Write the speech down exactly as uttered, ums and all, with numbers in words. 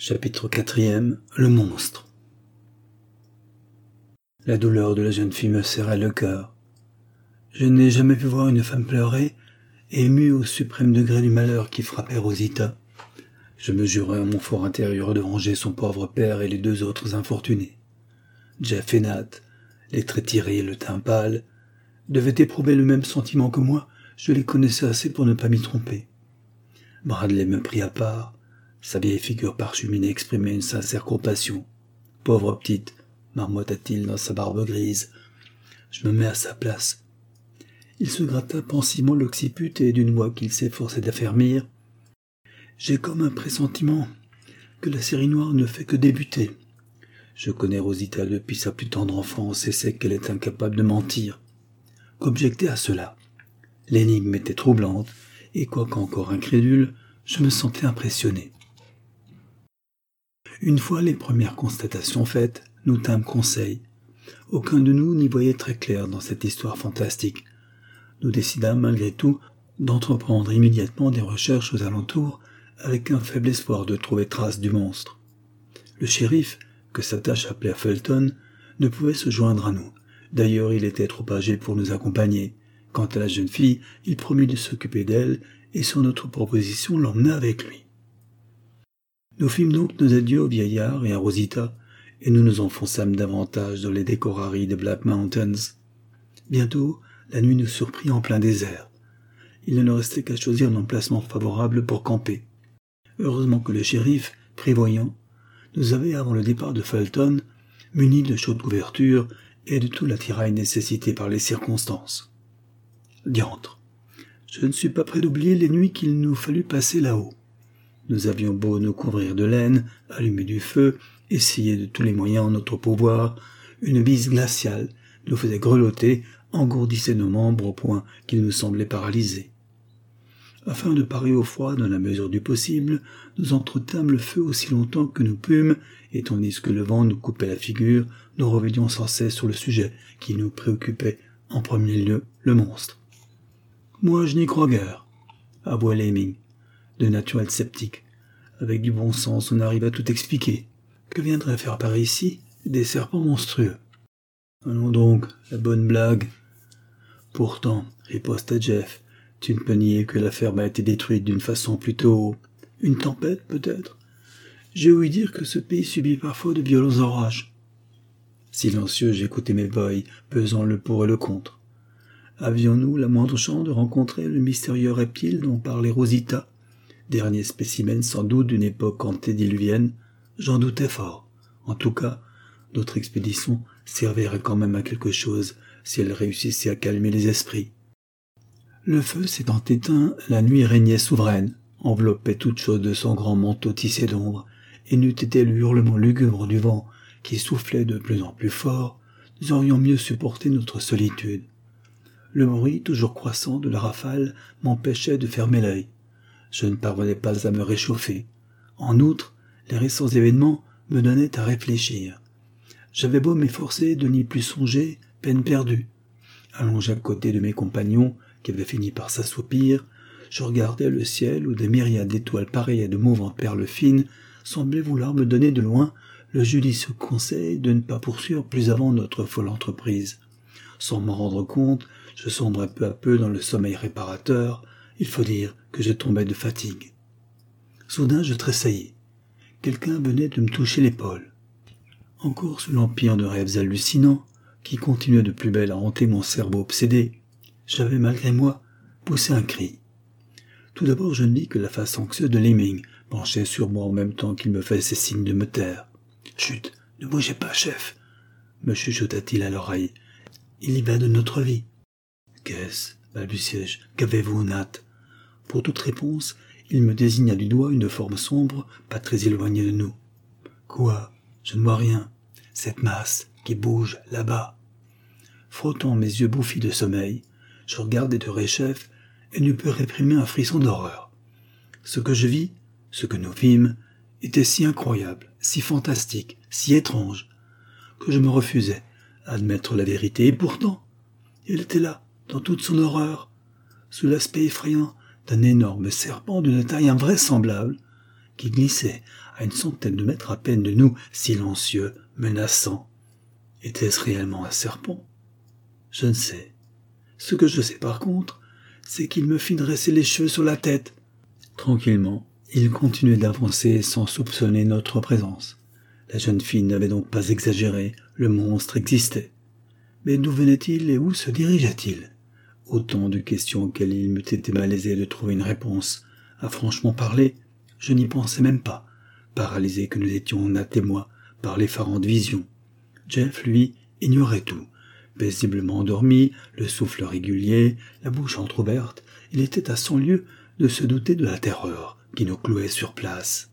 Chapitre quatrième. Le monstre. La douleur de la jeune fille me serrait le cœur. Je n'ai jamais vu voir une femme pleurer, émue au suprême degré du malheur qui frappait Rosita. Je me jurai en mon fort intérieur de venger son pauvre père et les deux autres infortunés. Jeff et Nat, les traits tirés et le teint pâle, devaient éprouver le même sentiment que moi. Je les connaissais assez pour ne pas m'y tromper. Bradley me prit à part. Sa vieille figure parcheminée exprimait une sincère compassion. « Pauvre petite !» marmotta-t-il dans sa barbe grise. Je me mets à sa place. Il se gratta pensivement l'occiput et d'une voix qu'il s'efforçait d'affermir. « J'ai comme un pressentiment que la série noire ne fait que débuter. Je connais Rosita depuis sa plus tendre enfance et sais qu'elle est incapable de mentir. Qu'objecter à cela? L'énigme était troublante et, quoique encore incrédule, je me sentais impressionné. Une fois les premières constatations faites, nous tînmes conseil. Aucun de nous n'y voyait très clair dans cette histoire fantastique. Nous décidâmes malgré tout d'entreprendre immédiatement des recherches aux alentours avec un faible espoir de trouver trace du monstre. Le shérif, que sa tâche appelait Felton, ne pouvait se joindre à nous. D'ailleurs, il était trop âgé pour nous accompagner. Quant à la jeune fille, il promit de s'occuper d'elle et sur notre proposition l'emmena avec lui. Nous fîmes donc nos adieux au vieillard et à Rosita, et nous nous enfonçâmes davantage dans les décors arides des Black Mountains. Bientôt, la nuit nous surprit en plein désert. Il ne nous restait qu'à choisir un emplacement favorable pour camper. Heureusement que le shérif, prévoyant, nous avait, avant le départ de Felton, munis de chaudes couvertures et de tout l'attirail nécessité par les circonstances. Diantre, je ne suis pas prêt d'oublier les nuits qu'il nous fallut passer là-haut. Nous avions beau nous couvrir de laine, allumer du feu, essayer de tous les moyens en notre pouvoir, une bise glaciale nous faisait grelotter, engourdissait nos membres au point qu'ils nous semblaient paralysés. Afin de parer au froid dans la mesure du possible, nous entretînmes le feu aussi longtemps que nous pûmes, et tandis que le vent nous coupait la figure, nous revenions sans cesse sur le sujet qui nous préoccupait en premier lieu, le monstre. « Moi, je n'y crois guère, » avoua Lemming, de naturel sceptique. Avec du bon sens, on arrive à tout expliquer. Que viendraient faire par ici des serpents monstrueux? Allons donc, la bonne blague. Pourtant, riposta Jeff, tu ne peux nier que la ferme a été détruite d'une façon plutôt... Une tempête, peut-être? J'ai ouï dire que ce pays subit parfois de violents orages. Silencieux, j'écoutais mes boys, pesant le pour et le contre. Avions-nous la moindre chance de rencontrer le mystérieux reptile dont parlait Rosita? Dernier spécimen sans doute d'une époque antédiluvienne, j'en doutais fort. En tout cas, notre expédition servirait quand même à quelque chose si elle réussissait à calmer les esprits. Le feu s'étant éteint, la nuit régnait souveraine, enveloppait toute chose de son grand manteau tissé d'ombre, et n'eût été le hurlement lugubre du vent qui soufflait de plus en plus fort, nous aurions mieux supporté notre solitude. Le bruit toujours croissant de la rafale m'empêchait de fermer l'œil. Je ne parvenais pas à me réchauffer. En outre, les récents événements me donnaient à réfléchir. J'avais beau m'efforcer de n'y plus songer, peine perdue. Allongé à côté de mes compagnons, qui avaient fini par s'assoupir, je regardais le ciel où des myriades d'étoiles pareilles à de mouvantes perles fines semblaient vouloir me donner de loin le judicieux conseil de ne pas poursuivre plus avant notre folle entreprise. Sans m'en rendre compte, je sombrais peu à peu dans le sommeil réparateur. Il faut dire que je tombais de fatigue. Soudain, je tressaillis. Quelqu'un venait de me toucher l'épaule. Encore sous l'empire de rêves hallucinants, qui continuaient de plus belle à hanter mon cerveau obsédé, j'avais malgré moi poussé un cri. Tout d'abord, je ne vis que la face anxieuse de Lemming, penchée sur moi en même temps qu'il me faisait signe de me taire. « Chut, ne bougez pas, chef !» me chuchota-t-il à l'oreille. « Il y va de notre vie. »« Qu'est-ce » balbutiai-je. « Qu'avez-vous, Nat ?» Pour toute réponse, il me désigna du doigt une forme sombre, pas très éloignée de nous. « Quoi? Je ne vois rien. Cette masse qui bouge là-bas. » Frottant mes yeux bouffis de sommeil, je regardai de réchef et ne pus réprimer un frisson d'horreur. Ce que je vis, ce que nous vîmes, était si incroyable, si fantastique, si étrange, que je me refusais à admettre la vérité. Et pourtant, elle était là, dans toute son horreur, sous l'aspect effrayant d'un énorme serpent d'une taille invraisemblable, qui glissait à une centaine de mètres à peine de nous, silencieux, menaçant. Était-ce réellement un serpent? Je ne sais. Ce que je sais par contre, c'est qu'il me fit dresser les cheveux sur la tête. Tranquillement, il continuait d'avancer sans soupçonner notre présence. La jeune fille n'avait donc pas exagéré, le monstre existait. Mais d'où venait-il et où se dirigeait-il? Autant de questions auxquelles il m'eût été malaisé de trouver une réponse. À franchement parler, je n'y pensais même pas, paralysés que nous étions, Nat et moi, par l'effarante vision. Jeff, lui, ignorait tout. Paisiblement endormi, le souffle régulier, la bouche entr'ouverte, il était à cent lieues de se douter de la terreur qui nous clouait sur place.